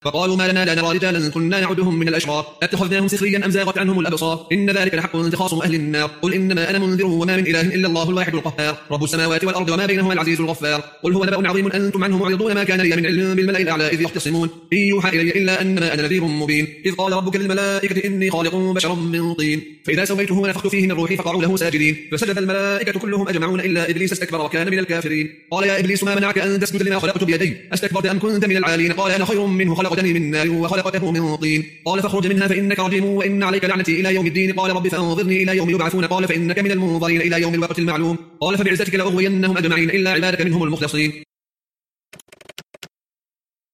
فقالوا ما لنا لا نرى رجالا كنا نعدهم من الأشرار أتخذناهم سخريا أم زاغت عنهم الأبصار إن ذلك لحق تخاصم أهل النار قل إنما أنا منذر وما من إله إلا الله الواحد القهار رب السماوات والأرض وما بينهما العزيز الغفار قل هو نبأ عظيم أنتم عنه معرضون ما كان لي من علم بالملأ الأعلى إذ يختصمون إن يوحى إلي إلا أنما أنا نذير مبين إذ قال ربك للملائكة إني خالق بشرا من طين فإذا سويته ونفخت فيه من روحي فقعوا له ساجدين فسجد الملائكة كلهم أجمعون إلا إبليس استكبر وكان من الكافرين قال يا إبليس ما منعك أن تسجد لما خلقت بيدي أستكبرت أم كنت من العالين قال أنا خير منه خلقتني من نار وخلقته من طين قال فاخرج منها فإنك رجيم وإن عليك لعنتي إلى يوم الدين قال رب فأنظرني إلى يوم يبعثون قال فإنك من المنظرين إلى يوم الوقت المعلوم قال فبعزتك لأغوينهم أجمعين إلا عبادك منهم المخلصين